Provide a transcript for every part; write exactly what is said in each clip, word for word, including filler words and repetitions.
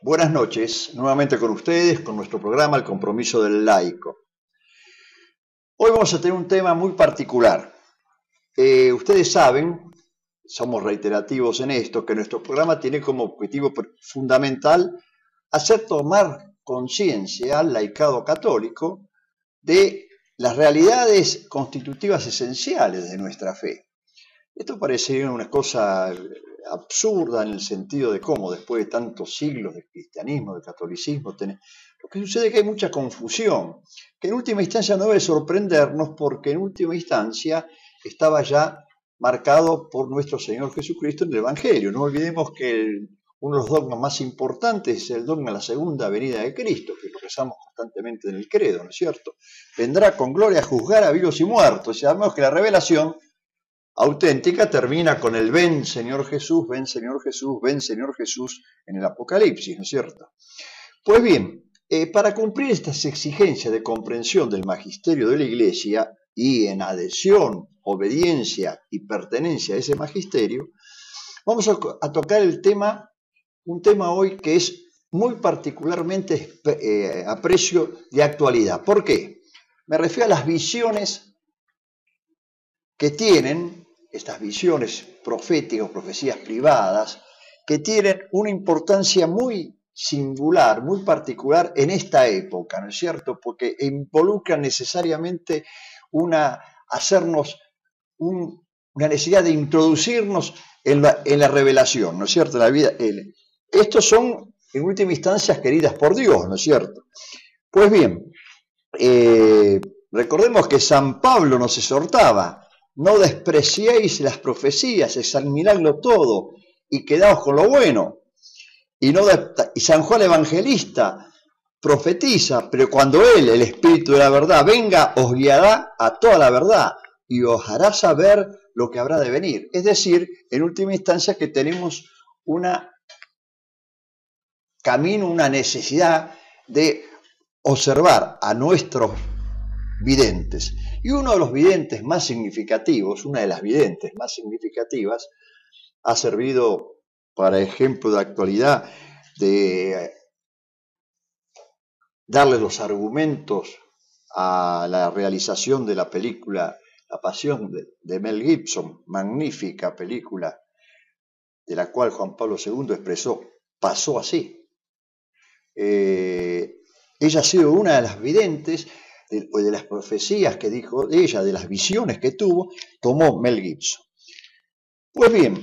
Buenas noches, nuevamente con ustedes, con nuestro programa El Compromiso del Laico. Hoy vamos a tener un tema muy particular. Eh, ustedes saben, somos reiterativos en esto, que nuestro programa tiene como objetivo fundamental hacer tomar conciencia al laicado católico de las realidades constitutivas esenciales de nuestra fe. Esto parece una cosa absurda en el sentido de cómo, después de tantos siglos de cristianismo, de catolicismo, tenés... lo que sucede es que hay mucha confusión, que en última instancia no debe sorprendernos porque en última instancia estaba ya marcado por nuestro Señor Jesucristo en el Evangelio. No olvidemos que el, uno de los dogmas más importantes es el dogma de la segunda venida de Cristo, que lo rezamos constantemente en el credo, ¿no es cierto? Vendrá con gloria a juzgar a vivos y muertos, y sabemos que la revelación auténtica termina con el ven Señor Jesús, ven Señor Jesús, ven Señor Jesús en el Apocalipsis, ¿no es cierto? Pues bien, eh, para cumplir estas exigencias de comprensión del magisterio de la Iglesia y en adhesión, obediencia y pertenencia a ese magisterio, vamos a, a tocar el tema, un tema hoy que es muy particularmente eh, aprecio de actualidad. ¿Por qué? Me refiero a las visiones que tienen, estas visiones proféticas, profecías privadas, que tienen una importancia muy singular, muy particular en esta época, ¿no es cierto? Porque involucran necesariamente una, hacernos un, una necesidad de introducirnos en la, en la revelación, ¿no es cierto? La vida, el, estos son, en última instancia, queridas por Dios, ¿no es cierto? Pues bien, eh, recordemos que San Pablo nos exhortaba: no despreciéis las profecías, examinadlo todo y quedaos con lo bueno. Y, no de, y San Juan Evangelista profetiza, pero cuando Él, el Espíritu de la verdad, venga, os guiará a toda la verdad y os hará saber lo que habrá de venir. Es decir, en última instancia, que tenemos un camino, una necesidad de observar a nuestros videntes. Y uno de los videntes más significativos, una de las videntes más significativas, ha servido para ejemplo de actualidad de darle los argumentos a la realización de la película La Pasión de, de Mel Gibson, magnífica película de la cual Juan Pablo segundo expresó: pasó así. Eh, ella ha sido una de las videntes de, de las profecías que dijo ella, de las visiones que tuvo, tomó Mel Gibson. Pues bien,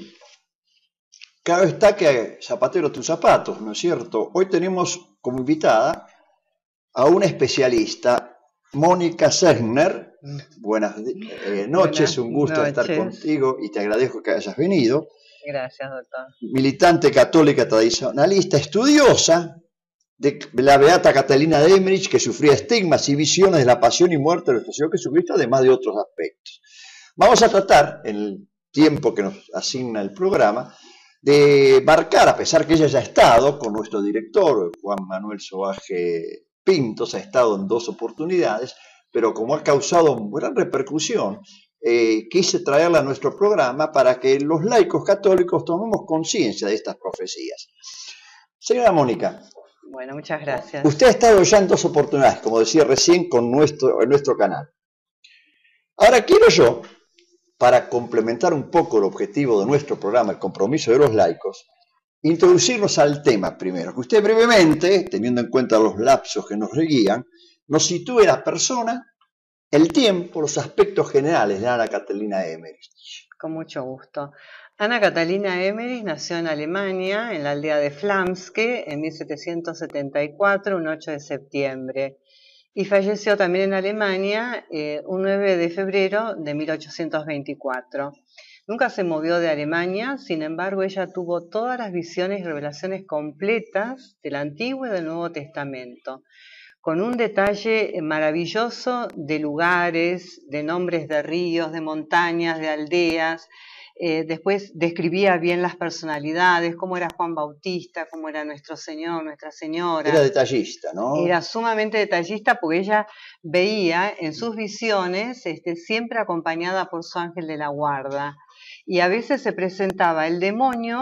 claro está que zapatero tus zapatos, ¿no es cierto? Hoy tenemos como invitada a una especialista, Mónica Segner. Buenas eh, noches, Buenas un gusto noches. Estar contigo y te agradezco que hayas venido. Gracias, doctor. Militante católica tradicionalista, estudiosa de la beata Catalina de Emmerich, que sufría estigmas y visiones de la pasión y muerte de nuestro Señor Jesucristo, además de otros aspectos. Vamos a tratar, en el tiempo que nos asigna el programa, de marcar, a pesar que ella ya ha estado con nuestro director, Juan Manuel Soaje Pintos, ha estado en dos oportunidades, pero como ha causado gran repercusión, eh, quise traerla a nuestro programa para que los laicos católicos tomemos conciencia de estas profecías. Señora Mónica. Bueno, muchas gracias. Usted ha estado ya en dos oportunidades, como decía recién, con nuestro, en nuestro canal. Ahora quiero yo, para complementar un poco el objetivo de nuestro programa, el compromiso de los laicos, introducirnos al tema primero, que usted brevemente, teniendo en cuenta los lapsos que nos reguían, nos sitúe la persona, el tiempo, los aspectos generales de Ana Catalina Emmerich. Con mucho gusto. Ana Catalina Emmerich nació en Alemania, en la aldea de Flamske, en mil setecientos setenta y cuatro, un ocho de septiembre. Y falleció también en Alemania eh, un nueve de febrero de mil ochocientos veinticuatro. Nunca se movió de Alemania, sin embargo, ella tuvo todas las visiones y revelaciones completas del Antiguo y del Nuevo Testamento, con un detalle maravilloso de lugares, de nombres de ríos, de montañas, de aldeas. Eh, después describía bien las personalidades, cómo era Juan Bautista, cómo era nuestro Señor, Nuestra Señora. Era detallista, ¿no? Era sumamente detallista porque ella veía en sus visiones este, siempre acompañada por su ángel de la guarda. Y a veces se presentaba el demonio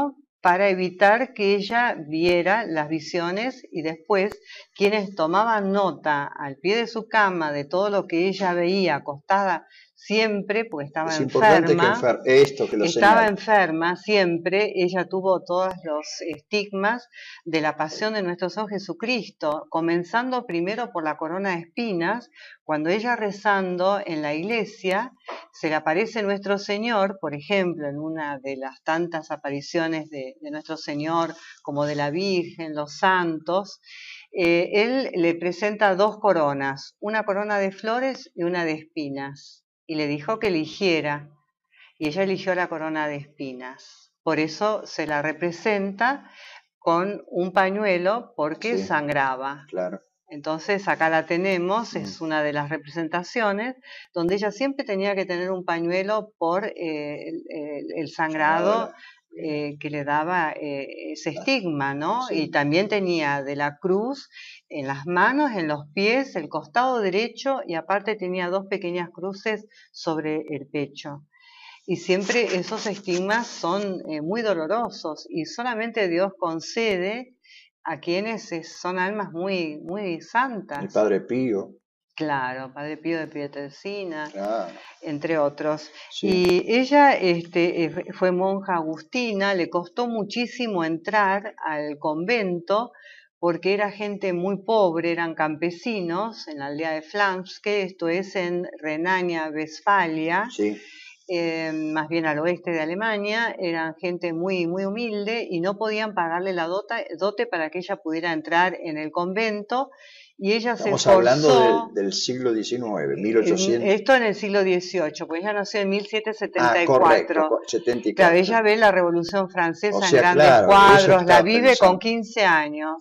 para evitar que ella viera las visiones, y después quienes tomaban nota al pie de su cama de todo lo que ella veía acostada siempre, porque estaba es importante enferma, que enfer esto que lo estaba señale. enferma siempre, ella tuvo todos los estigmas de la pasión de nuestro Señor Jesucristo, comenzando primero por la corona de espinas. Cuando ella rezando en la iglesia, se le aparece nuestro Señor, por ejemplo, en una de las tantas apariciones de, de nuestro Señor, como de la Virgen, los santos, eh, él le presenta dos coronas, una corona de flores y una de espinas, y le dijo que eligiera, y ella eligió la corona de espinas. Por eso se la representa con un pañuelo, porque Sí, sangraba. claro. Entonces acá la tenemos, Mm. es una de las representaciones, donde ella siempre tenía que tener un pañuelo por eh, el, el, el sangrado eh, que le daba eh, ese estigma, ¿no? Sí. Y también tenía de la cruz en las manos, en los pies, el costado derecho, y aparte tenía dos pequeñas cruces sobre el pecho. Y siempre esos estigmas son eh, muy dolorosos, y solamente Dios concede a quienes son almas muy, muy santas. El Padre Pío. Claro, Padre Pío de Pietrelcina, Claro. entre otros. Sí. Y ella este, fue monja agustina, le costó muchísimo entrar al convento, porque era gente muy pobre, eran campesinos en la aldea de Flamske, esto es en Renania-Westfalia. Sí. Eh, más bien al oeste de Alemania, eran gente muy, muy humilde y no podían pagarle la dota, dote para que ella pudiera entrar en el convento, y ella Estamos se esforzó. hablando del, del siglo diecinueve, mil ochocientos. Esto en el siglo dieciocho, pues ella nació en mil setecientos setenta y cuatro. Ah, correcto, setenta y cuatro. Claro, ella ve la Revolución Francesa, o sea, en grandes claro, cuadros, la vive pensando. con quince años.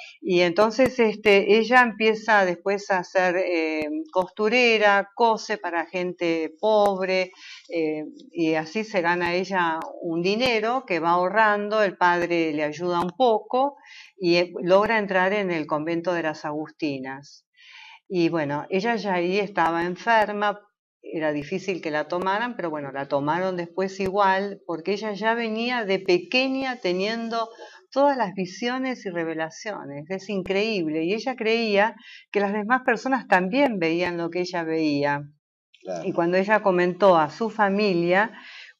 Y entonces este, ella empieza después a ser eh, costurera, cose para gente pobre, eh, y así se gana ella un dinero que va ahorrando, el padre le ayuda un poco, y eh, logra entrar en el convento de las Agustinas. Y bueno, ella ya ahí estaba enferma, era difícil que la tomaran, pero bueno, la tomaron después igual, porque ella ya venía de pequeña teniendo todas las visiones y revelaciones, es increíble, y ella creía que las demás personas también veían lo que ella veía. Claro. Y cuando ella comentó a su familia,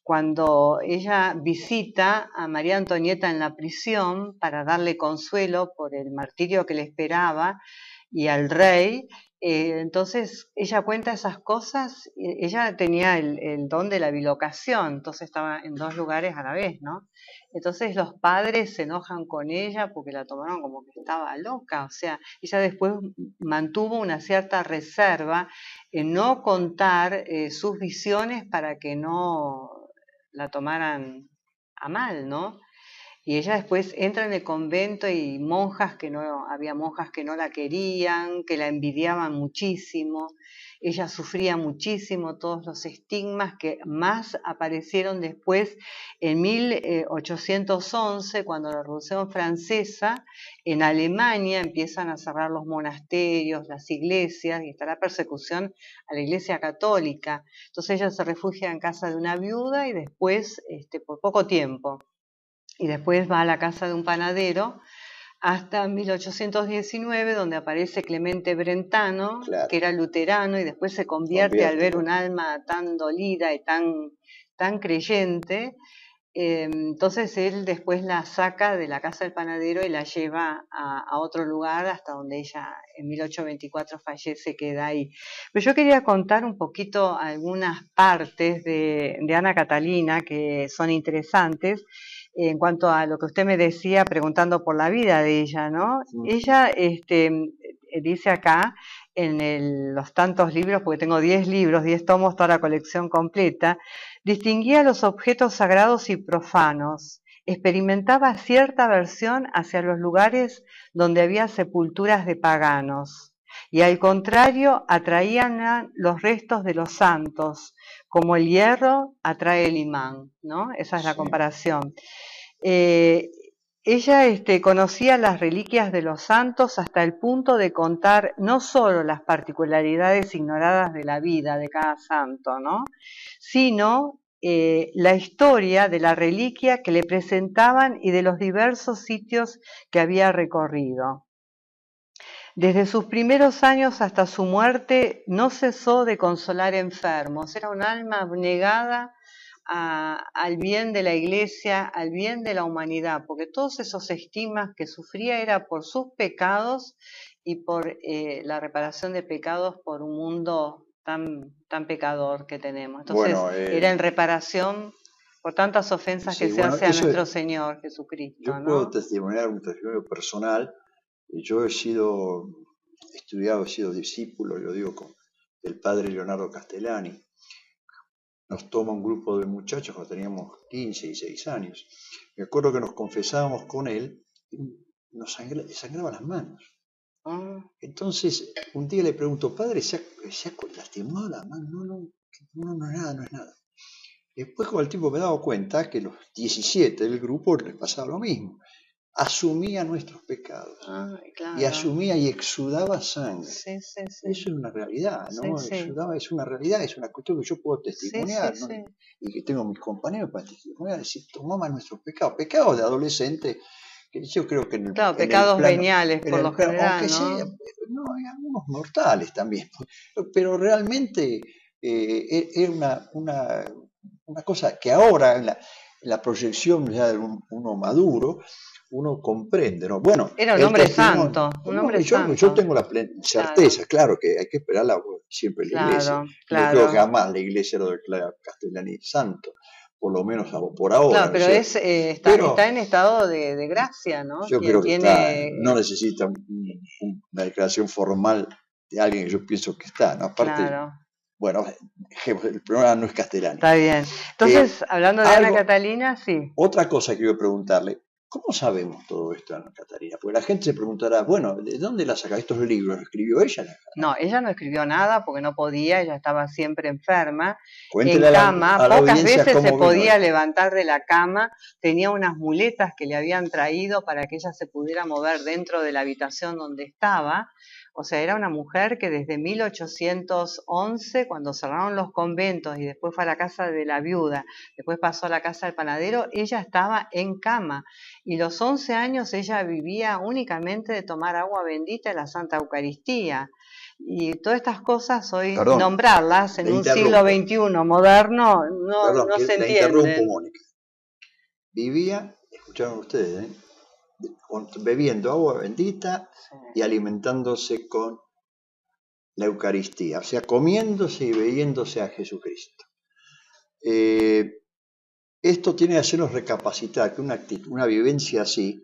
cuando ella visita a María Antonieta en la prisión para darle consuelo por el martirio que le esperaba, y al rey, eh, entonces ella cuenta esas cosas, ella tenía el, el don de la bilocación, entonces estaba en dos lugares a la vez, ¿no? Entonces los padres se enojan con ella porque la tomaron como que estaba loca, o sea, ella después mantuvo una cierta reserva en no contar eh, sus visiones para que no la tomaran a mal, ¿no? Y ella después entra en el convento y monjas que no, había monjas que no la querían, que la envidiaban muchísimo. Ella sufría muchísimo todos los estigmas que más aparecieron después en mil ochocientos once, cuando la Revolución Francesa, en Alemania empiezan a cerrar los monasterios, las iglesias, y está la persecución a la iglesia católica. Entonces ella se refugia en casa de una viuda y después, este, por poco tiempo, y después va a la casa de un panadero hasta mil ochocientos diecinueve, donde aparece Clemente Brentano, claro, que era luterano, y después se convierte, convierte al ver un alma tan dolida y tan, tan creyente. Eh, entonces él después la saca de la casa del panadero y la lleva a, a otro lugar, hasta donde ella en mil ochocientos veinticuatro fallece, queda ahí. Pero yo quería contar un poquito algunas partes de, de Ana Catalina que son interesantes. En cuanto a lo que usted me decía preguntando por la vida de ella, ¿no? Sí. Ella este, dice acá en el, los tantos libros, porque tengo diez libros, diez tomos, toda la colección completa, distinguía los objetos sagrados y profanos, experimentaba cierta aversión hacia los lugares donde había sepulturas de paganos, y al contrario atraían los restos de los santos, como el hierro atrae el imán, ¿no? Esa es la sí. comparación. Eh, ella este, conocía las reliquias de los santos hasta el punto de contar no solo las particularidades ignoradas de la vida de cada santo, ¿no? Sino eh, la historia de la reliquia que le presentaban y de los diversos sitios que había recorrido. Desde sus primeros años hasta su muerte no cesó de consolar enfermos, era un alma abnegada a, al bien de la Iglesia, al bien de la humanidad, porque todos esos estigmas que sufría era por sus pecados y por eh, la reparación de pecados por un mundo tan, tan pecador que tenemos. Entonces Bueno, eh, era en reparación por tantas ofensas sí, que se bueno, hace a eso nuestro es, Señor Jesucristo, yo ¿no? puedo testimoniar un testimonio personal. Yo he sido estudiado, he sido discípulo, yo digo, con, del padre Leonardo Castellani. Nos toma un grupo de muchachos cuando teníamos quince y seis años. Me acuerdo que nos confesábamos con él y nos sangra, sangraban las manos. Ah. Entonces, un día le pregunto, padre, ¿se ha, se ha lastimado la mano? No, no, no, no es nada, no es nada. Después con el tiempo me he dado cuenta que los diecisiete del grupo les pasaba lo mismo. Asumía nuestros pecados. Ay, claro. Y asumía y exudaba sangre. Sí, sí, sí. Eso es una realidad, ¿no? Sí, sí. Exudaba, es una realidad, es una cuestión que yo puedo testimoniar, sí, sí, ¿no? sí. Y que tengo mis compañeros para testimoniar, decir, tomaba nuestros pecados, pecados de adolescente, que yo creo que en el, Claro, en pecados el plano, veniales en por el lo plano, general, aunque ¿no? sea, no, hay algunos mortales también, pero realmente eh, era una, una, una cosa que ahora en la, en la proyección ya de un, uno maduro, uno comprende, ¿no? Bueno, era un el hombre testimonio, santo, un no, hombre yo, santo. yo tengo la certeza, claro. claro que hay que esperarla siempre en la Claro, iglesia. claro. No creo que jamás la iglesia lo declara Castellani santo, por lo menos por ahora. Claro, pero ¿no? es, eh, está, pero está en estado de, de gracia, ¿no? Yo Quien creo que tiene, está, no necesita un, un, una declaración formal de alguien que yo pienso que está, ¿no? Aparte, claro. bueno, el programa no es Castellani. Está bien. Entonces, Eh, hablando de algo, Ana Catalina, sí. Otra cosa que iba a preguntarle, ¿cómo sabemos todo esto, Ana Catalina? Porque la gente se preguntará, bueno, ¿de dónde la saca estos libros? ¿Los escribió ella? No, ella no escribió nada porque no podía, ella estaba siempre enferma, Cuéntele en a la, cama, a la pocas audiencia veces se cómo vino podía esto. levantar de la cama, tenía unas muletas que le habían traído para que ella se pudiera mover dentro de la habitación donde estaba. O sea, era una mujer que desde mil ochocientos once, cuando cerraron los conventos y después fue a la casa de la viuda, después pasó a la casa del panadero, ella estaba en cama. Y los once años ella vivía únicamente de tomar agua bendita de la Santa Eucaristía. Y todas estas cosas hoy, Perdón, nombrarlas en un interrumpo. siglo veintiuno moderno, no, Perdón, no se la entienden. interrumpo, Mónica. Vivía, escucharon ustedes, ¿eh? bebiendo agua bendita sí. y alimentándose con la Eucaristía, o sea, comiéndose y bebiéndose a Jesucristo. Eh, esto tiene que hacernos recapacitar que una, actitud, una vivencia así,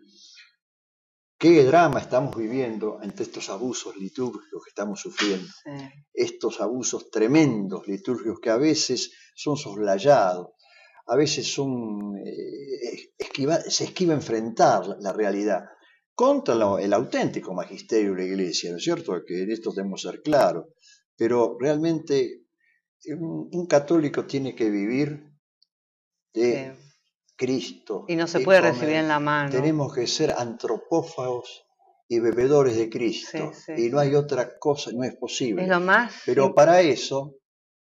qué drama estamos viviendo ante estos abusos litúrgicos que estamos sufriendo, sí. estos abusos tremendos litúrgicos que a veces son soslayados, a veces son, eh, esquiva, se esquiva enfrentar la, la realidad contra lo, el auténtico magisterio de la Iglesia, ¿no es cierto? Que en esto debemos ser claros, pero realmente un, un católico tiene que vivir de sí. Cristo. Y no se puede comer. recibir en la mano. Tenemos que ser antropófagos y bebedores de Cristo, sí, sí, y no sí. hay otra cosa, no es posible. Es lo más pero para eso,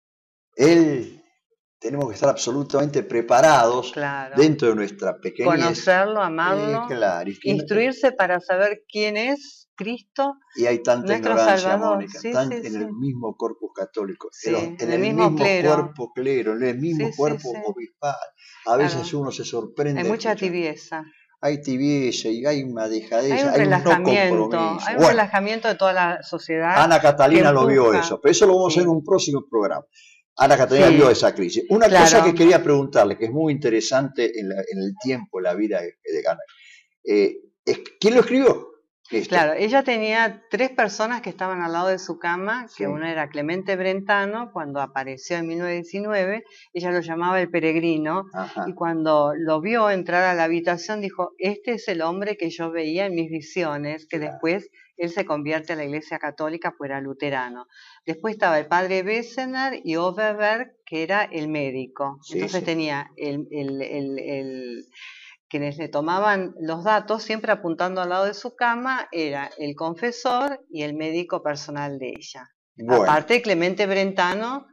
Él... tenemos que estar absolutamente preparados claro. dentro de nuestra pequeñez. Conocerlo, amarlo, eh, claro. instruirse para saber quién es Cristo. Y hay tanta ignorancia, Salvador. Mónica, sí, tan, sí, en sí. el mismo corpus católico, sí, en, en el, el mismo, mismo clero. cuerpo clero, en el mismo sí, cuerpo sí, sí. obispal. A veces claro. uno se sorprende. Hay mucha escuchando. tibieza. Hay tibieza y hay una dejadeza, hay un hay relajamiento, un no compromiso. hay un bueno, relajamiento de toda la sociedad. Ana Catalina lo vio eso, pero eso lo vamos sí. a hacer en un próximo programa. Ana Catalina sí. vio esa crisis. Una claro. cosa que quería preguntarle, que es muy interesante en, la, en el tiempo, en la vida de, de Ana, eh, es, ¿quién lo escribió? Esto. Claro, ella tenía tres personas que estaban al lado de su cama, que sí. uno era Clemente Brentano, cuando apareció en mil novecientos diecinueve, ella lo llamaba el peregrino, Ajá. y cuando lo vio entrar a la habitación dijo, este es el hombre que yo veía en mis visiones, que claro. después él se convierte a la Iglesia Católica, pues era luterano. Después estaba el padre Bessener y Overberg, que era el médico. Sí, Entonces sí. tenía el... el, el, el quienes le tomaban los datos, siempre apuntando al lado de su cama, era el confesor y el médico personal de ella. Bueno. Aparte, Clemente Brentano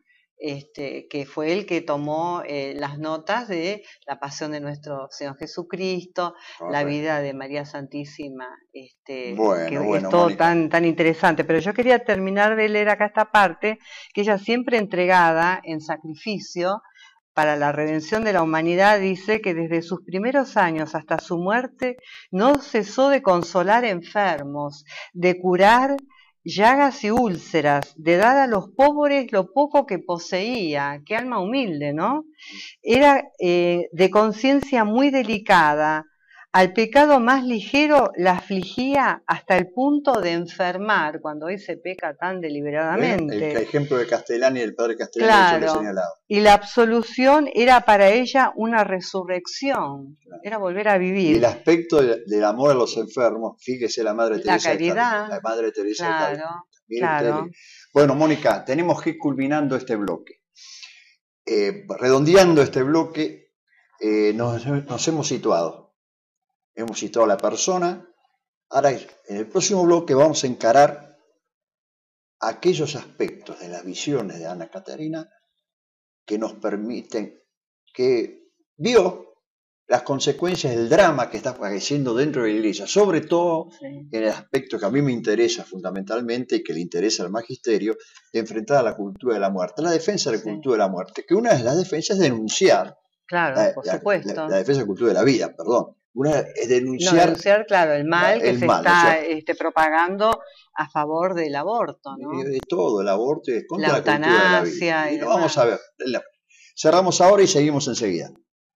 este, que fue el que tomó eh, las notas de la pasión de nuestro Señor Jesucristo, correcto, la vida de María Santísima, este, bueno, que bueno, es todo Mónica, tan, tan interesante. Pero yo quería terminar de leer acá esta parte, que ella siempre entregada en sacrificio para la redención de la humanidad, dice que desde sus primeros años hasta su muerte no cesó de consolar enfermos, de curar llagas y úlceras, de dar a los pobres lo poco que poseía. Qué alma humilde, ¿no? Era eh, de conciencia muy delicada. Al pecado más ligero la afligía hasta el punto de enfermar, cuando hoy se peca tan deliberadamente. El ejemplo de Castellani, el padre Castellani, claro, que señalado. Y la absolución era para ella una resurrección, claro, era volver a vivir. Y el aspecto de, del amor a los enfermos, fíjese la Madre la Teresa. Caridad, la Madre Teresa. Claro, claro. Usted. Bueno, Mónica, tenemos que ir culminando este bloque. Eh, redondeando este bloque, eh, nos, nos hemos situado. Hemos situado a la persona. Ahora, en el próximo bloque vamos a encarar aquellos aspectos de las visiones de Ana Catarina que nos permiten, que vio las consecuencias del drama que está padeciendo dentro de la iglesia, sobre todo sí, en el aspecto que a mí me interesa fundamentalmente y que le interesa al magisterio, de enfrentar a la cultura de la muerte, la defensa de la sí, cultura de la muerte, que una de las defensas es denunciar, claro, la, por la, supuesto. La, la defensa de la cultura de la vida, perdón. Una es denunciar, no, denunciar, claro, el mal que el se mal, está o sea, este, propagando a favor del aborto, ¿no? De, de todo, el aborto y contra la, la cultura de la vida. Y, y lo vamos a ver. Cerramos ahora y seguimos enseguida.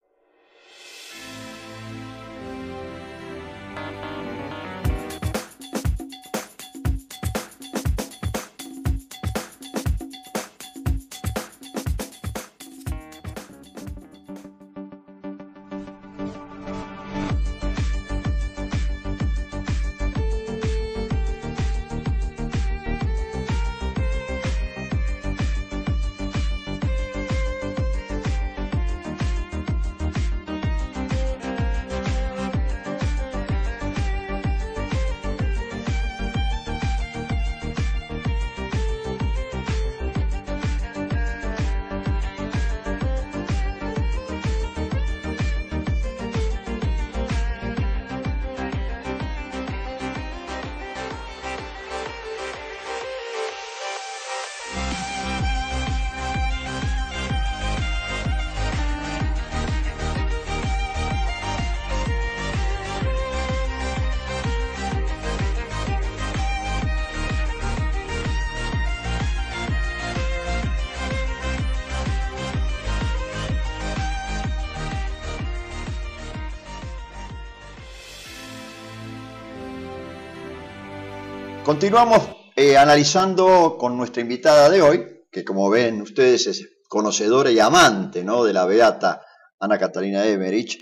Continuamos eh, analizando con nuestra invitada de hoy, que como ven ustedes es conocedora y amante, ¿no?, de la beata Ana Catarina Emmerich,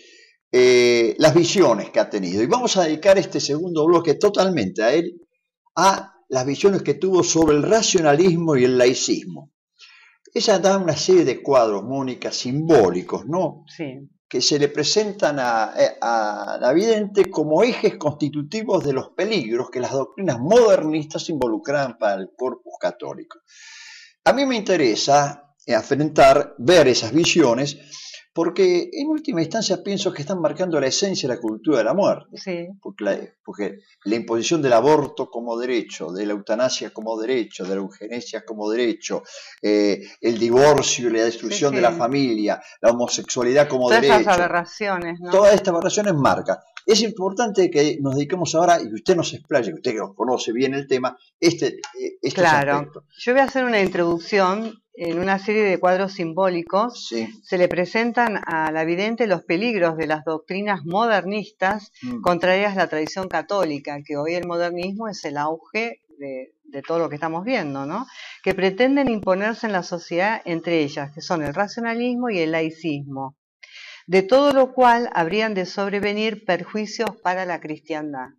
eh, las visiones que ha tenido. Y vamos a dedicar este segundo bloque totalmente a él, a las visiones que tuvo sobre el racionalismo y el laicismo. Ella da una serie de cuadros, Mónica, simbólicos, ¿no? Sí. Que se le presentan a, a la vidente como ejes constitutivos de los peligros que las doctrinas modernistas involucraban para el corpus católico. A mí me interesa afrontar, ver esas visiones, porque en última instancia pienso que están marcando la esencia de la cultura de la muerte. Sí. Porque la, porque la imposición del aborto como derecho, de la eutanasia como derecho, de la eugenesia como derecho, eh, el divorcio y la destrucción sí, sí. de la familia, la homosexualidad como todas derecho. Todas esas aberraciones, ¿no? Todas estas aberraciones marcan. Es importante que nos dediquemos ahora, y que usted nos explaye, que usted que conoce bien el tema, este, estos claro. aspectos. Yo voy a hacer una introducción. En una serie de cuadros simbólicos sí. se le presentan a la vidente los peligros de las doctrinas modernistas mm. contrarias a la tradición católica, que hoy el modernismo es el auge de, de todo lo que estamos viendo, ¿no? Que pretenden imponerse en la sociedad, entre ellas, que son el racionalismo y el laicismo, de todo lo cual habrían de sobrevenir perjuicios para la cristiandad.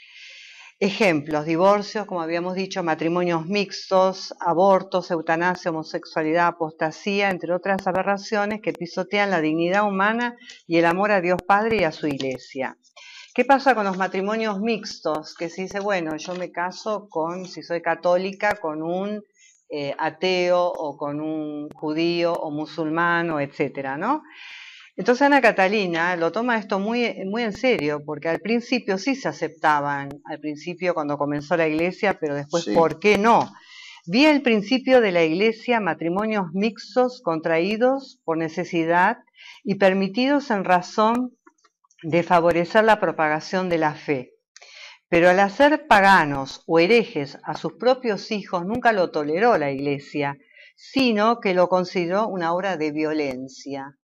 Ejemplos: divorcios, como habíamos dicho, matrimonios mixtos, abortos, eutanasia, homosexualidad, apostasía, entre otras aberraciones que pisotean la dignidad humana y el amor a Dios Padre y a su Iglesia. ¿Qué pasa con los matrimonios mixtos? Que se dice, bueno, yo me caso con, si soy católica, con un eh, ateo o con un judío o musulmán, etcétera, ¿no? Entonces Ana Catalina lo toma esto muy, muy en serio, porque al principio sí se aceptaban, al principio cuando comenzó la iglesia, pero después, sí. ¿Por qué no? Vi al principio de la iglesia matrimonios mixtos contraídos por necesidad y permitidos en razón de favorecer la propagación de la fe. Pero al hacer paganos o herejes a sus propios hijos nunca lo toleró la iglesia, sino que lo consideró una obra de violencia.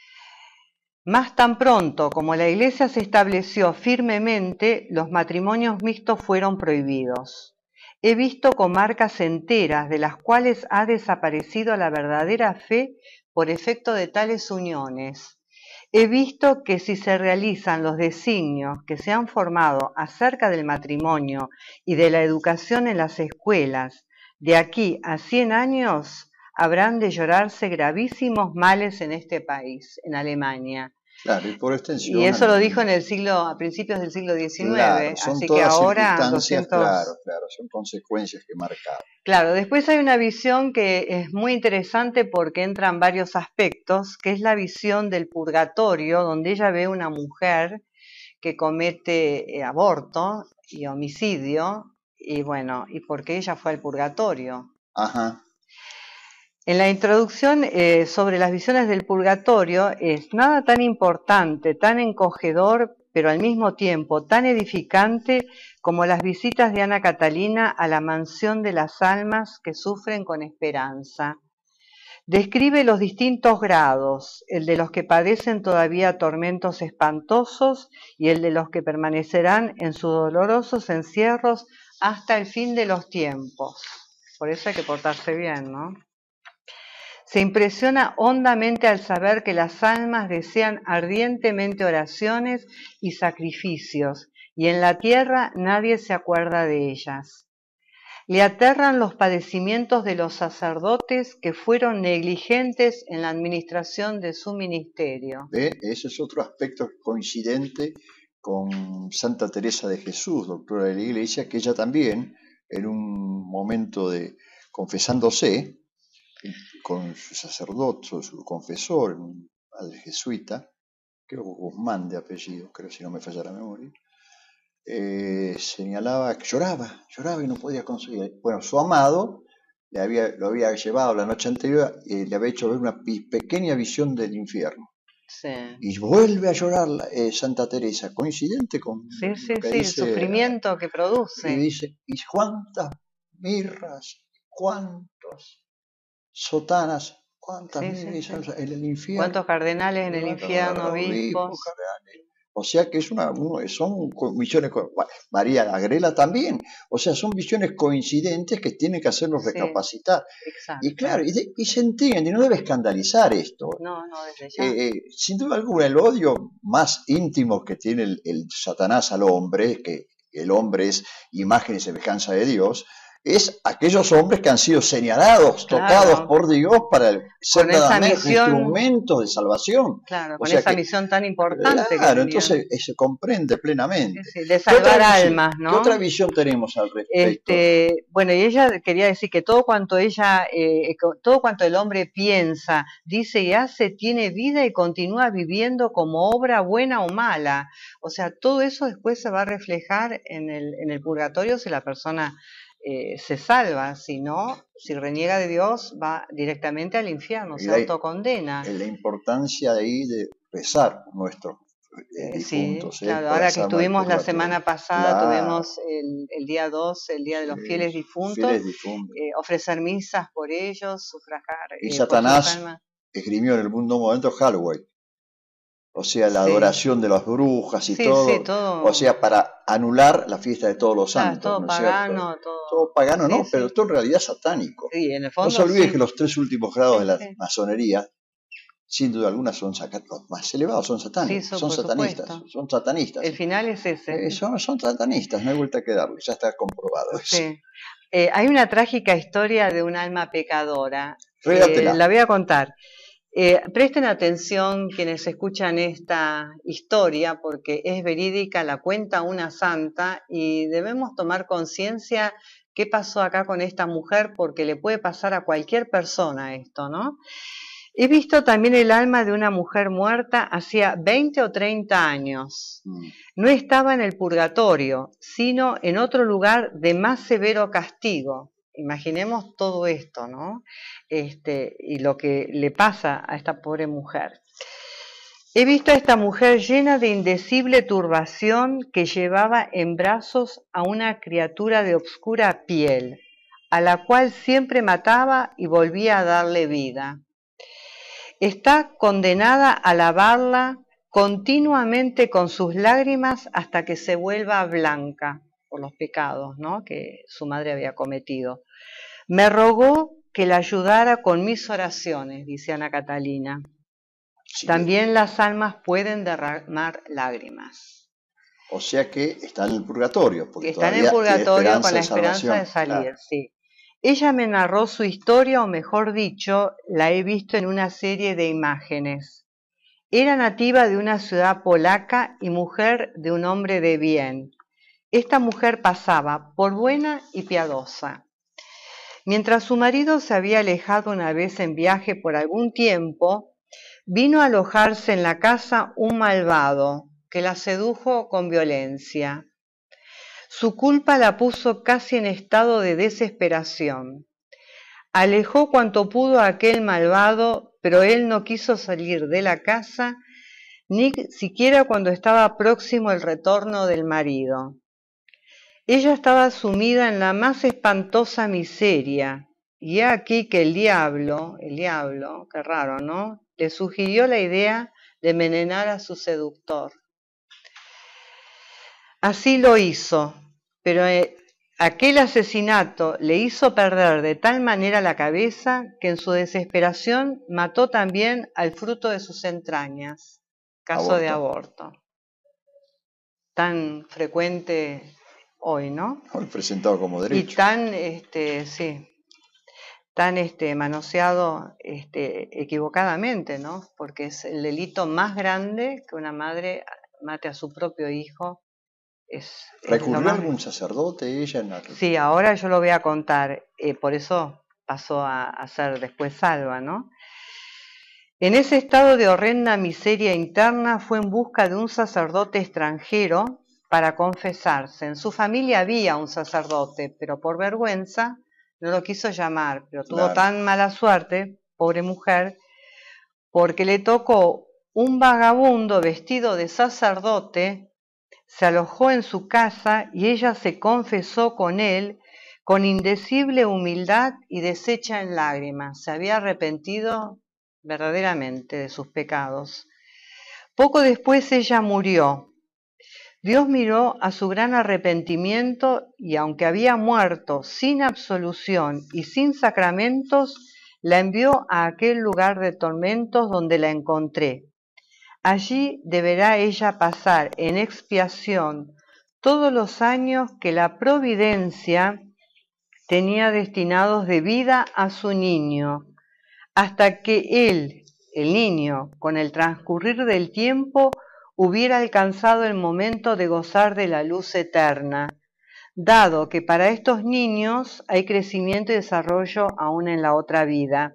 Más tan pronto como la iglesia se estableció firmemente, los matrimonios mixtos fueron prohibidos. He visto comarcas enteras de las cuales ha desaparecido la verdadera fe por efecto de tales uniones. He visto que si se realizan los designios que se han formado acerca del matrimonio y de la educación en las escuelas, de aquí a cien años habrán de llorarse gravísimos males en este país, en Alemania. Claro, y por extensión. Y eso lo dijo en el siglo, a principios del siglo diecinueve, claro, son así todas que ahora circunstancias, doscientos... claro, claro, son consecuencias que marcaron. Claro, después hay una visión que es muy interesante porque entran varios aspectos, que es la visión del purgatorio, donde ella ve una mujer que comete eh, aborto y homicidio, y bueno, y porque ella fue al purgatorio. Ajá. En la introducción eh, sobre las visiones del purgatorio es nada tan importante, tan encogedor, pero al mismo tiempo tan edificante como las visitas de Ana Catalina a la mansión de las almas que sufren con esperanza. Describe los distintos grados, el de los que padecen todavía tormentos espantosos y el de los que permanecerán en sus dolorosos encierros hasta el fin de los tiempos. Por eso hay que portarse bien, ¿no? Se impresiona hondamente al saber que las almas desean ardientemente oraciones y sacrificios, y en la tierra nadie se acuerda de ellas. Le aterran los padecimientos de los sacerdotes que fueron negligentes en la administración de su ministerio. ¿Ve? Ese es otro aspecto coincidente con Santa Teresa de Jesús, doctora de la Iglesia, que ella también, en un momento de confesándose, con su sacerdote, su confesor, un padre jesuita, creo que Guzmán de apellido, creo si no me falla la memoria, eh, señalaba que lloraba, lloraba y no podía conseguir. Bueno, su amado le había, lo había llevado la noche anterior y le había hecho ver una pequeña visión del infierno. Sí. Y vuelve a llorar eh, Santa Teresa, coincidente con sí, sí, lo que sí, dice, el sufrimiento que produce. Y dice, ¿y cuántas mirras, cuántos sotanas, cuántas sí, mirras sí, sí. en el infierno? ¿Cuántos cardenales en el infierno, obispos? O sea que es una, son visiones, bueno, María Agrela también, o sea, son visiones coincidentes que tienen que hacernos sí, recapacitar. Exacto. Y claro, y, de, y se entiende, y no debe escandalizar esto. No, no, desde ya. Eh, eh, sin duda alguna, el odio más íntimo que tiene el, el Satanás al hombre, que el hombre es imagen y semejanza de Dios, es aquellos hombres que han sido señalados, claro, tocados por Dios para ser instrumentos de salvación. Claro, con o sea esa que, misión tan importante. Claro, que entonces se comprende plenamente. Sí, sí, de salvar almas, visión, ¿no? ¿Qué otra visión tenemos al respecto? Este, bueno, y ella quería decir que todo cuanto ella, eh, todo cuanto el hombre piensa, dice y hace, tiene vida y continúa viviendo como obra buena o mala. O sea, todo eso después se va a reflejar en el, en el purgatorio si la persona Eh, se salva, si no, si reniega de Dios, va directamente al infierno, se autocondena. La importancia de ahí de rezar nuestros eh, difuntos. Sí, claro, eh, ahora que estuvimos la semana pasada, claro. tuvimos el, el día dos, el día de los sí, fieles difuntos, fieles difuntos. Eh, ofrecer misas por ellos, sufragar. Y eh, Satanás esgrimió en el mundo momento Halloween. O sea, la sí. adoración de las brujas y sí, todo, sí, todo. O sea, para anular la fiesta de todos los claro, santos. Todo ¿no pagano, es todo. Todo pagano, sí, no, sí. pero todo en realidad satánico. Sí, en el fondo, no se olvide sí. que los tres últimos grados sí, de la sí. masonería, sin duda alguna, son los más elevados, son satánicos, sí, son, son satanistas. Supuesto. Son satanistas. El final es ese. Eh, son, son satanistas, no hay vuelta que darle, ya está comprobado eso. Sí. Eh, hay una trágica historia de un alma pecadora. Eh, la voy a contar. Eh, presten atención quienes escuchan esta historia porque es verídica, la cuenta una santa y debemos tomar conciencia ¿qué pasó acá con esta mujer? Porque le puede pasar a cualquier persona esto, ¿no? He visto también el alma de una mujer muerta hacía veinte o treinta años. Mm. No estaba en el purgatorio, sino en otro lugar de más severo castigo. Imaginemos todo esto, ¿no? Este, y lo que le pasa a esta pobre mujer. He visto a esta mujer llena de indecible turbación que llevaba en brazos a una criatura de obscura piel, a la cual siempre mataba y volvía a darle vida. Está condenada a lavarla continuamente con sus lágrimas hasta que se vuelva blanca por los pecados, ¿no?, que su madre había cometido. Me rogó que la ayudara con mis oraciones, dice Ana Catalina. Sí. También las almas pueden derramar lágrimas. O sea que está en el purgatorio. Porque Están todavía en purgatorio con la de esperanza de salir, claro. sí. Ella me narró su historia, o mejor dicho, la he visto en una serie de imágenes. Era nativa de una ciudad polaca y mujer de un hombre de bien. Esta mujer pasaba por buena y piadosa. Mientras su marido se había alejado una vez en viaje por algún tiempo, vino a alojarse en la casa un malvado que la sedujo con violencia. Su culpa la puso casi en estado de desesperación. Alejó cuanto pudo a aquel malvado, pero él no quiso salir de la casa, ni siquiera cuando estaba próximo el retorno del marido. Ella estaba sumida en la más espantosa miseria, y he aquí que el diablo, el diablo, qué raro, ¿no?, le sugirió la idea de envenenar a su seductor. Así lo hizo, pero aquel asesinato le hizo perder de tal manera la cabeza que en su desesperación mató también al fruto de sus entrañas, caso aborto. de aborto. Tan frecuente hoy, ¿no? Hoy presentado como derecho. Y tan, este, sí, tan este, manoseado este, equivocadamente, ¿no? Porque es el delito más grande que una madre mate a su propio hijo. Es, ¿Recurrió es más... algún sacerdote ella en la... Sí, ahora yo lo voy a contar, eh, por eso pasó a, a ser después salva, ¿no? En ese estado de horrenda miseria interna fue en busca de un sacerdote extranjero para confesarse. En su familia había un sacerdote, pero por vergüenza no lo quiso llamar, pero tuvo Claro. tan mala suerte, pobre mujer, porque le tocó un vagabundo vestido de sacerdote. Se alojó en su casa y ella se confesó con él con indecible humildad y deshecha en lágrimas. Se había arrepentido verdaderamente de sus pecados. Poco después ella murió. Dios miró a su gran arrepentimiento y aunque había muerto sin absolución y sin sacramentos, la envió a aquel lugar de tormentos donde la encontré. Allí deberá ella pasar en expiación todos los años que la providencia tenía destinados de vida a su niño, hasta que él, el niño, con el transcurrir del tiempo, hubiera alcanzado el momento de gozar de la luz eterna, dado que para estos niños hay crecimiento y desarrollo aún en la otra vida.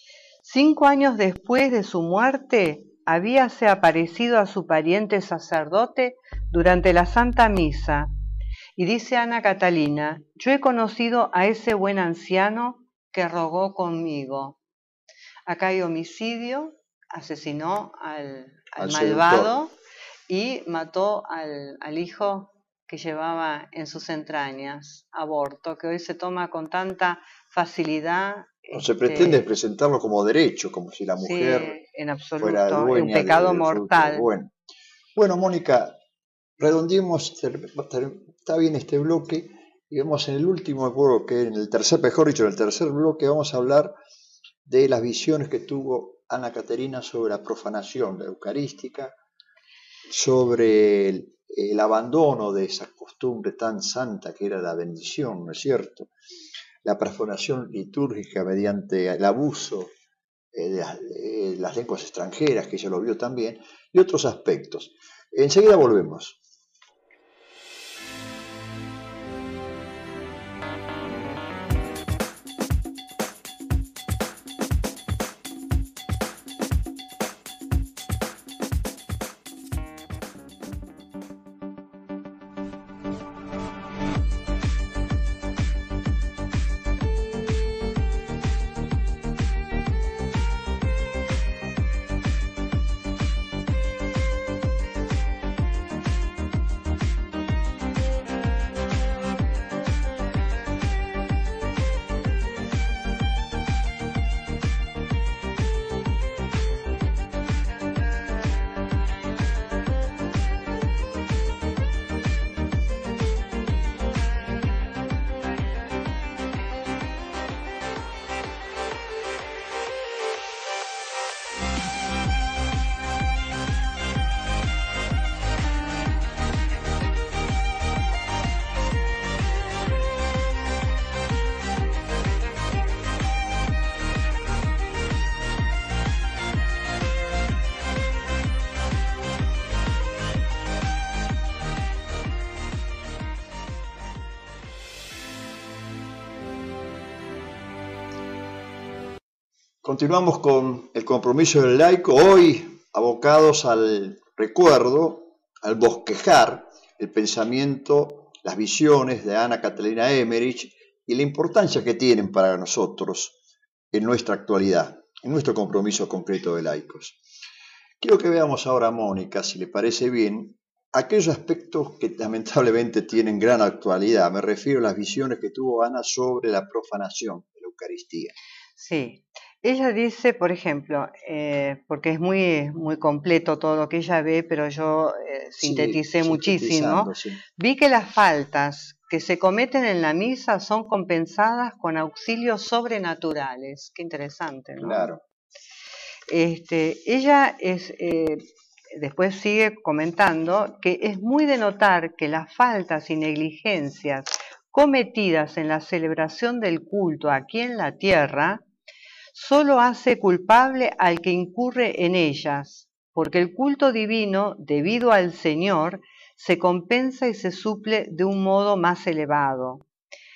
Cinco años después de su muerte, habíase aparecido a su pariente sacerdote durante la Santa Misa, y dice Ana Catalina: yo he conocido a ese buen anciano que rogó conmigo. Acá hay homicidio, asesinó al, al, al malvado seductor. Y mató al, al hijo que llevaba en sus entrañas, aborto, que hoy se toma con tanta facilidad. No se pretende este, presentarlo como derecho, como si la mujer sí, en absoluto, fuera dueña un pecado de, mortal. Bueno. bueno, Mónica, redondeemos, está bien este bloque, y vamos en el último bloque, en el tercer, mejor dicho, en el tercer bloque vamos a hablar de las visiones que tuvo Ana Caterina sobre la profanación, la eucarística, sobre el, el abandono de esa costumbre tan santa que era la bendición, ¿no es cierto? La profanación litúrgica mediante el abuso eh, de, las, de las lenguas extranjeras, que ella lo vio también, y otros aspectos. Enseguida volvemos. Continuamos con el compromiso del laico, hoy abocados al recuerdo, al bosquejar el pensamiento, las visiones de Ana Catalina Emmerich y la importancia que tienen para nosotros en nuestra actualidad, en nuestro compromiso concreto de laicos. Quiero que veamos ahora, Mónica, si le parece bien, aquellos aspectos que lamentablemente tienen gran actualidad. Me refiero a las visiones que tuvo Ana sobre la profanación de la Eucaristía. Sí, ella dice, por ejemplo, eh, porque es muy, muy completo todo lo que ella ve, pero yo eh, sinteticé sí, muchísimo, sí. Vi que las faltas que se cometen en la misa son compensadas con auxilios sobrenaturales. Qué interesante, ¿no? Claro. Este, ella es... Eh, Después sigue comentando que es muy de notar que las faltas y negligencias cometidas en la celebración del culto aquí en la tierra solo hace culpable al que incurre en ellas, porque el culto divino, debido al Señor, se compensa y se suple de un modo más elevado.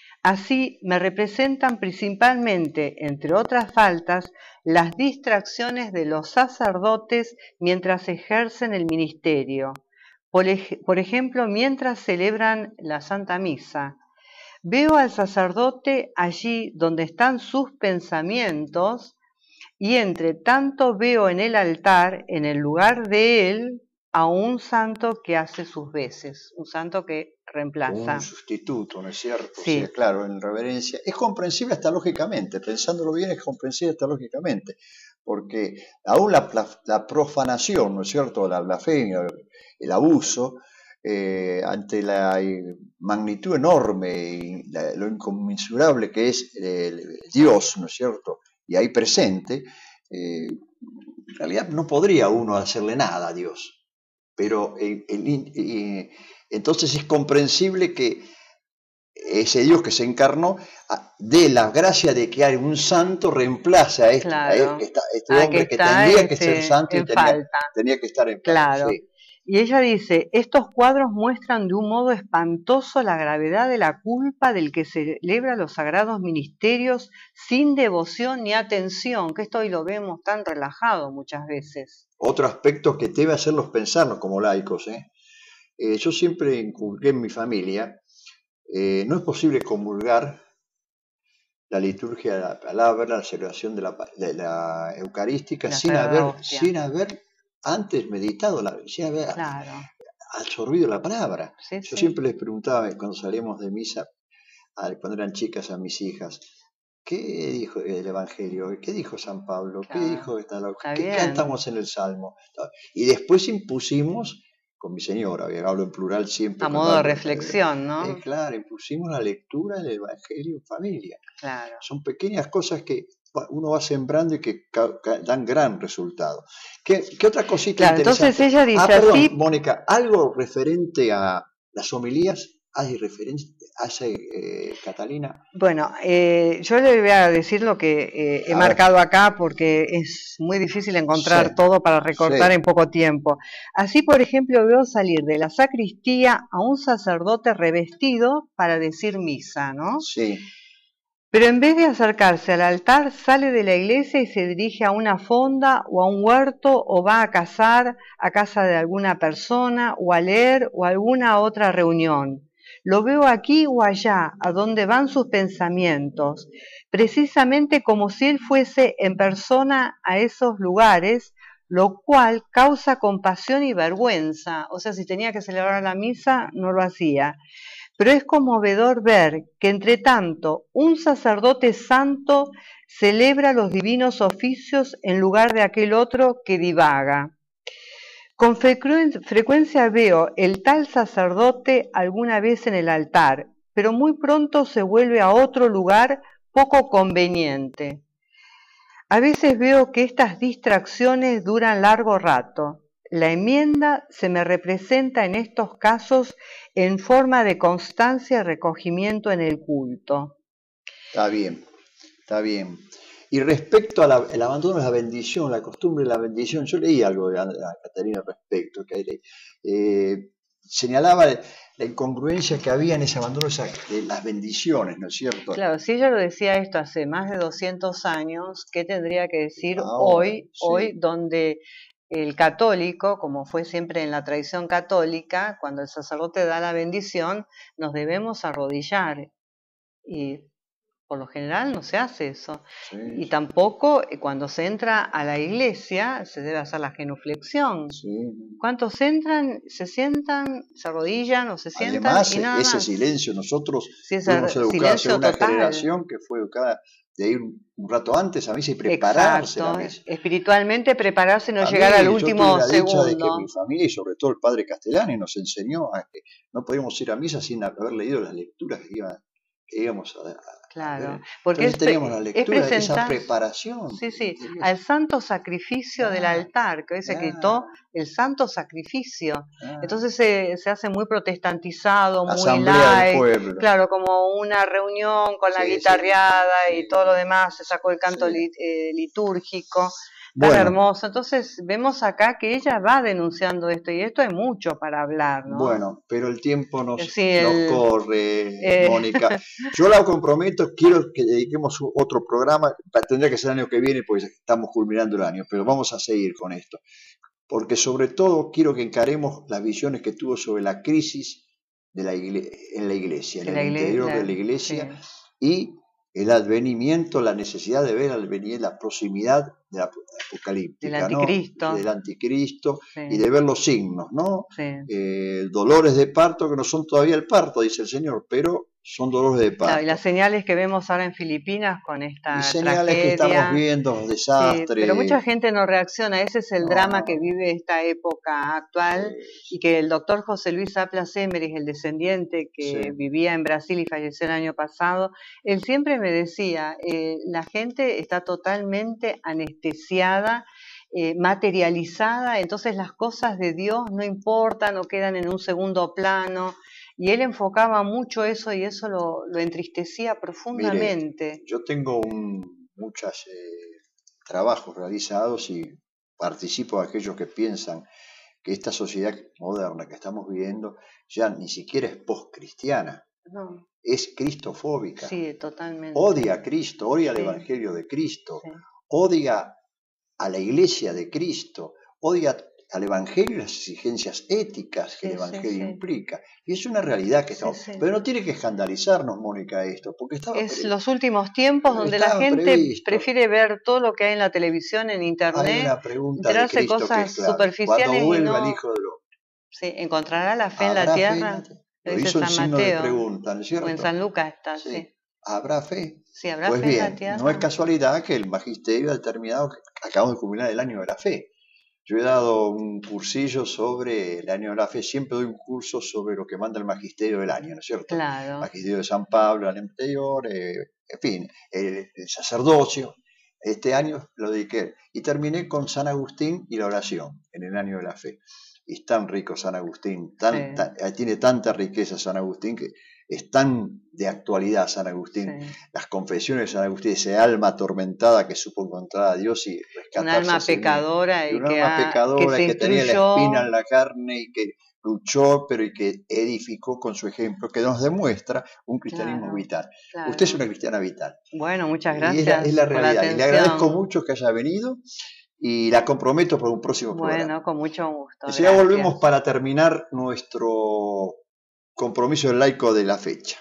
Así me representan principalmente, entre otras faltas, las distracciones de los sacerdotes mientras ejercen el ministerio. Por, ej- por ejemplo, mientras celebran la Santa Misa. Veo al sacerdote allí donde están sus pensamientos y entre tanto veo en el altar, en el lugar de él, a un santo que hace sus veces, un santo que reemplaza. Un sustituto, ¿no es cierto? Sí. O sea, claro, en reverencia. Es comprensible hasta lógicamente, pensándolo bien, es comprensible hasta lógicamente, porque aún la, la, la profanación, ¿no es cierto? La blasfemia, el abuso, eh, ante la magnitud enorme y la, lo inconmensurable que es el Dios, ¿no es cierto? Y ahí presente, eh, en realidad no podría uno hacerle nada a Dios. Pero el, el, el, entonces es comprensible que ese Dios que se encarnó dé la gracia de que hay un santo reemplace a este, claro, a este, a este hombre que, que tendría este, que ser santo y tenía, tenía, que estar en claro. Sí. Y ella dice, estos cuadros muestran de un modo espantoso la gravedad de la culpa del que celebra los sagrados ministerios sin devoción ni atención, que esto hoy lo vemos tan relajado muchas veces. Otro aspecto que debe hacerlos pensarnos como laicos, ¿eh? Eh, yo siempre inculqué en mi familia, eh, no es posible comulgar la liturgia de la palabra, la celebración de la, de la eucarística, sin haber, sin haber antes meditado, la, sin haber claro. absorbido la palabra. Sí, Yo sí. siempre les preguntaba cuando salíamos de misa, cuando eran chicas, a mis hijas, ¿qué dijo el Evangelio? ¿Qué dijo San Pablo? Claro. ¿Qué dijo esta loca? ¿Qué cantamos en el Salmo? Y después impusimos, con mi señora, hablo en plural siempre. A modo de reflexión, ¿no? Eh, claro, impusimos la lectura del Evangelio en familia. Claro. Son pequeñas cosas que uno va sembrando y que dan gran resultado. ¿Qué, qué otra cosita claro, interesante? Entonces ella dice ah, perdón, así... Mónica, algo referente a las homilías. ¿Hay referencia? ¿Hace eh, Catalina? Bueno, eh, yo le voy a decir lo que eh, he a marcado ver. acá porque es muy difícil encontrar sí. todo para recortar sí. en poco tiempo. Así, por ejemplo, veo salir de la sacristía a un sacerdote revestido para decir misa, ¿no? Sí. Pero en vez de acercarse al altar, sale de la iglesia y se dirige a una fonda o a un huerto o va a cazar a casa de alguna persona o a leer o a alguna otra reunión. Lo veo aquí o allá, a donde van sus pensamientos, precisamente como si él fuese en persona a esos lugares, lo cual causa compasión y vergüenza. O sea, si tenía que celebrar la misa, no lo hacía. Pero es conmovedor ver que, entre tanto, un sacerdote santo celebra los divinos oficios en lugar de aquel otro que divaga. Con frecuencia veo el tal sacerdote alguna vez en el altar, pero muy pronto se vuelve a otro lugar poco conveniente. A veces veo que estas distracciones duran largo rato. La enmienda se me representa en estos casos en forma de constancia y recogimiento en el culto. Está bien, está bien. Y respecto al abandono de la bendición, la costumbre de la bendición, yo leí algo de Ana Catalina al respecto, que eh, señalaba la incongruencia que había en ese abandono de las bendiciones, ¿no es cierto? Claro, si ella lo decía esto hace más de doscientos años, ¿qué tendría que decir Ahora, hoy, sí. hoy donde el católico, como fue siempre en la tradición católica, cuando el sacerdote da la bendición, nos debemos arrodillar? Y por lo general no se hace eso. Sí, y sí. tampoco cuando se entra a la iglesia se debe hacer la genuflexión. Sí. ¿Cuántos entran, se sientan, se arrodillan o se sientan? Además, y nada ese más. silencio, nosotros Sí, fuimos ese educados en silencio una total. generación que fue educada de ir un rato antes a misa y prepararse Exacto, la misa. Espiritualmente prepararse y no A llegar mí, al yo último tuve la segundo. dicha de que mi familia y sobre todo el padre Castellani nos enseñó a que no podíamos ir a misa sin haber leído las lecturas que, iba, que íbamos a, a Claro, ver. porque Entonces es, teníamos la lectura, es presentar, esa preparación. sí, sí, al santo sacrificio ah, del altar, que hoy se ah, gritó el santo sacrificio. Ah, Entonces se, se hace muy protestantizado, muy Asamblea light, del pueblo. Claro, como una reunión con la Sí, guitarreada sí, y sí, todo lo demás, se sacó el canto sí. lit, eh, litúrgico. Tan Bueno, hermoso. Entonces vemos acá que ella va denunciando esto y esto hay mucho para hablar, ¿no? Bueno, pero el tiempo nos, sí, el, nos corre, eh, Mónica. Yo la comprometo, quiero que dediquemos otro programa, tendría que ser el año que viene porque estamos culminando el año, pero vamos a seguir con esto. Porque sobre todo quiero que encaremos las visiones que tuvo sobre la crisis de la igle en la iglesia, en la el igle interior la, de la iglesia, sí. y el advenimiento, la necesidad de ver al venir la proximidad de la apocalíptica, del anticristo, ¿no? Del anticristo, sí. Y de ver los signos, ¿no? Sí. Eh, dolores de parto que no son todavía el parto, dice el Señor, pero son dolores de parto. Claro, y las señales que vemos ahora en Filipinas con esta y señales tragedia, que estamos viendo, desastres. Sí, pero mucha gente no reacciona, ese es el no, drama que vive esta época actual, sí. Y que el doctor José Luis Aplas Emeris, el descendiente que sí. vivía en Brasil y falleció el año pasado, él siempre me decía, eh, la gente está totalmente anestesiada, Eh, materializada, entonces las cosas de Dios no importan o quedan en un segundo plano, y él enfocaba mucho eso y eso lo, lo entristecía profundamente. Mire, yo tengo un, muchos eh, trabajos realizados y participo de aquellos que piensan que esta sociedad moderna que estamos viviendo ya ni siquiera es post-cristiana, no. Es cristofóbica. Sí, totalmente. Odia a Cristo, odia sí. al Evangelio de Cristo, sí. odia a la iglesia de Cristo, odia al Evangelio y las exigencias éticas que sí, el Evangelio sí, sí. implica. Y es una realidad que estamos... Sí, sí. Pero no tiene que escandalizarnos, Mónica, esto, porque estaba Es previsto. los últimos tiempos donde la gente previsto. prefiere ver todo lo que hay en la televisión, en internet, hay una pregunta enterarse de Cristo cosas que es clave. superficiales. Cuando vuelva y no... el Hijo del Hombre, sí, ¿encontrará la fe en la tierra? Fe en la... Lo, Lo dice hizo San el signo Mateo, de pregunta, ¿no es cierto? o en San Lucas está, sí. sí. ¿Habrá fe? Sí, ¿habrá pues fe bien, en la tierra? No es casualidad que el magisterio ha determinado que acabamos de culminar el año de la fe. Yo he dado un cursillo sobre el año de la fe, siempre doy un curso sobre lo que manda el magisterio del año, ¿no es cierto? Claro. Magisterio de San Pablo, el anterior, eh, en fin, el, el sacerdocio. Este año lo dediqué y terminé con San Agustín y la oración en el año de la fe. Y es tan rico San Agustín, tan, sí. tan, tiene tanta riqueza San Agustín que es tan de actualidad San Agustín, sí. Las confesiones de San Agustín, ese alma atormentada que supo encontrar a Dios y rescatarse. Un alma pecadora, y y un que, alma ha, pecadora que, que instruyó... tenía la espina en la carne y que luchó, pero y que edificó con su ejemplo, que nos demuestra un cristianismo claro, vital. Claro. Usted es una cristiana vital. Bueno, muchas gracias. Y es la, es la realidad. Por la y le agradezco mucho que haya venido. Y la comprometo por un próximo bueno, programa. Bueno, con mucho gusto. Ya volvemos para terminar nuestro compromiso del laico de la fecha.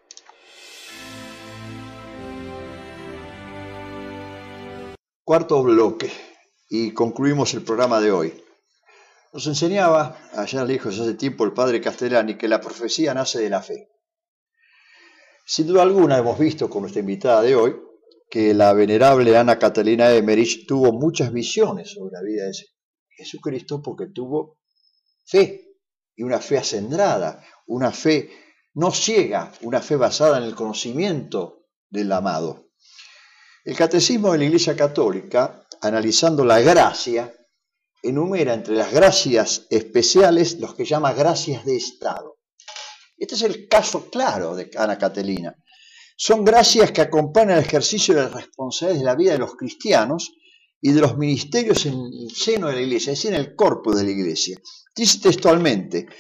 Cuarto bloque. Y concluimos el programa de hoy. Nos enseñaba, allá lejos hace tiempo, el padre Castellani, que la profecía nace de la fe. Sin duda alguna hemos visto con nuestra invitada de hoy que la venerable Ana Catalina Emmerich tuvo muchas visiones sobre la vida de Jesucristo porque tuvo fe, y una fe acendrada, una fe no ciega, una fe basada en el conocimiento del amado. El Catecismo de la Iglesia Católica, analizando la gracia, enumera entre las gracias especiales los que llama gracias de Estado. Este es el caso claro de Ana Catalina. Son gracias que acompañan el ejercicio de las responsabilidades de la vida de los cristianos y de los ministerios en el seno de la Iglesia, es decir, en el corpus de la Iglesia. Dice textualmente,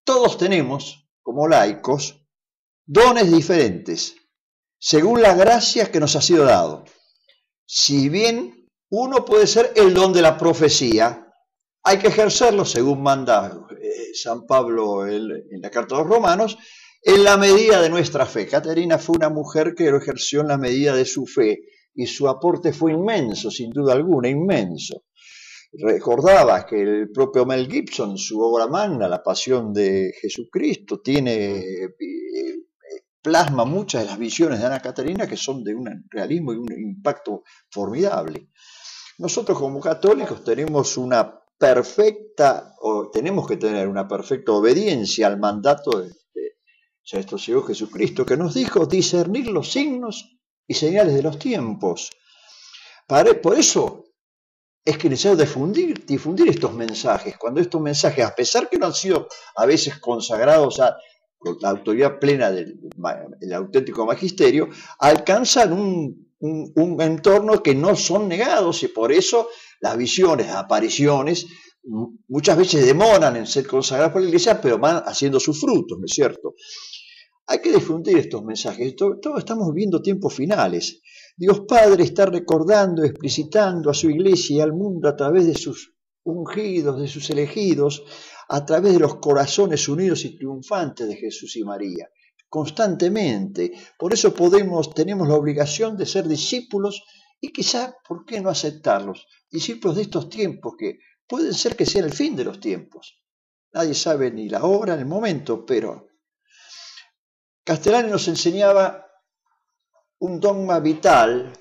todos tenemos, como laicos, dones diferentes, según la gracia que nos ha sido dado. Si bien uno puede ser el don de la profecía, hay que ejercerlo, según manda eh, San Pablo el, en la Carta a los Romanos, en la medida de nuestra fe. Caterina fue una mujer que lo ejerció en la medida de su fe, y su aporte fue inmenso, sin duda alguna, inmenso. Recordaba que el propio Mel Gibson, su obra magna, La Pasión de Jesucristo, tiene, eh, plasma muchas de las visiones de Ana Caterina que son de un realismo y un impacto formidable. Nosotros como católicos tenemos una perfecta, o tenemos que tener una perfecta obediencia al mandato de, de nuestro Señor Jesucristo, que nos dijo discernir los signos y señales de los tiempos. Por eso es que es necesario difundir, difundir estos mensajes, cuando estos mensajes, a pesar que no han sido a veces consagrados a la autoridad plena del, del auténtico magisterio, alcanzan un, un, un entorno que no son negados, y por eso las visiones, las apariciones, muchas veces demoran en ser consagradas por la Iglesia, pero van haciendo sus frutos, ¿no es cierto? Hay que difundir estos mensajes. Todo, todo estamos viviendo tiempos finales. Dios Padre está recordando, explicitando a su Iglesia y al mundo a través de sus ungidos, de sus elegidos, a través de los corazones unidos y triunfantes de Jesús y María, constantemente. Por eso podemos, tenemos la obligación de ser discípulos y quizá, ¿por qué no aceptarlos? Discípulos de estos tiempos que pueden ser que sea el fin de los tiempos. Nadie sabe ni la hora, ni el momento, pero Castellani nos enseñaba un dogma vital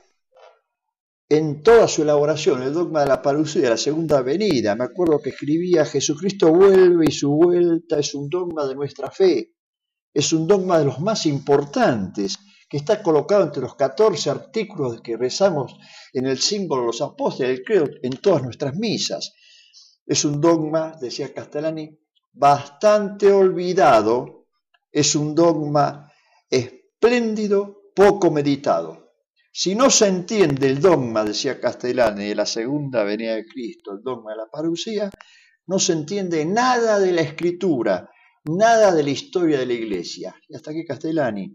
en toda su elaboración, el dogma de la parucía, de la segunda venida. Me acuerdo que escribía: Jesucristo vuelve y su vuelta es un dogma de nuestra fe, es un dogma de los más importantes, que está colocado entre los catorce artículos que rezamos en el símbolo de los apóstoles, el credo, en todas nuestras misas. Es un dogma, decía Castellani, bastante olvidado, es un dogma espléndido, poco meditado. Si no se entiende el dogma, decía Castellani, de la segunda venida de Cristo, el dogma de la parucía, no se entiende nada de la Escritura, nada de la historia de la Iglesia. Y hasta aquí Castellani.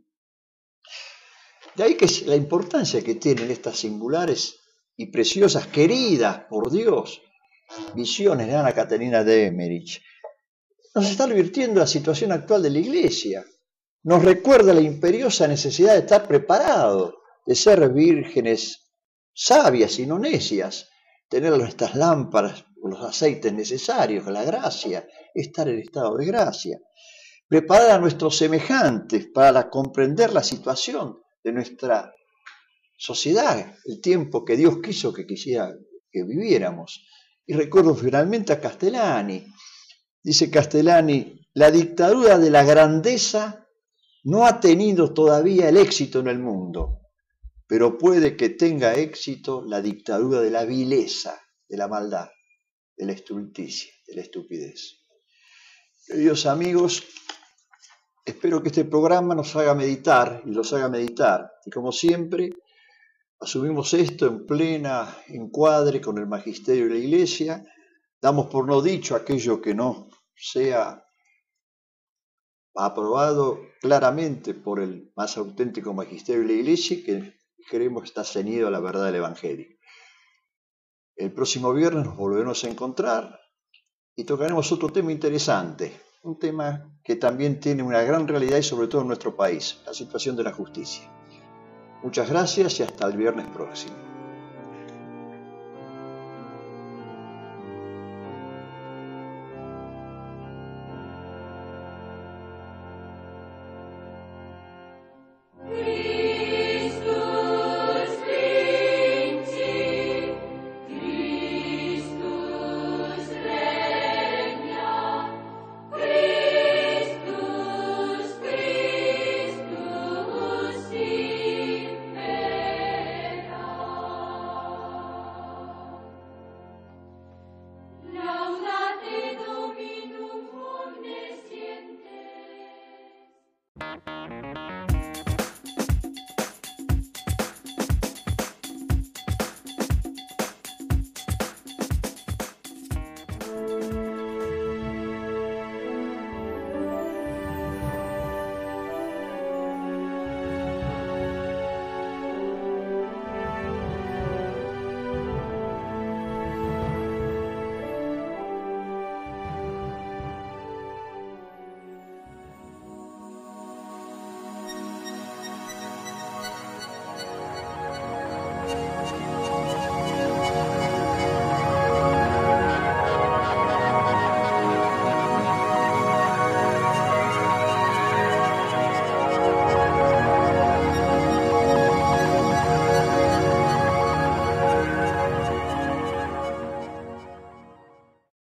De ahí que la importancia que tienen estas singulares y preciosas, queridas por Dios, visiones de Ana Caterina de Emmerich. Nos está advirtiendo la situación actual de la Iglesia. Nos recuerda la imperiosa necesidad de estar preparados, de ser vírgenes sabias y no necias, tener nuestras lámparas con los aceites necesarios, con la gracia, estar en estado de gracia. Preparar a nuestros semejantes para comprender la situación de nuestra sociedad, el tiempo que Dios quiso que quisiera que viviéramos. Y recuerdo finalmente a Castellani. Dice Castellani: la dictadura de la grandeza no ha tenido todavía el éxito en el mundo, pero puede que tenga éxito la dictadura de la vileza, de la maldad, de la estulticia, de la estupidez. Queridos amigos, espero que este programa nos haga meditar y los haga meditar. Y como siempre, asumimos esto en plena encuadre con el magisterio de la Iglesia. Damos por no dicho aquello que no sea aprobado claramente por el más auténtico magisterio de la Iglesia, que creemos está ceñido a la verdad del Evangelio. El próximo viernes nos volveremos a encontrar y tocaremos otro tema interesante, un tema que también tiene una gran realidad y sobre todo en nuestro país, la situación de la justicia. Muchas gracias y hasta el viernes próximo.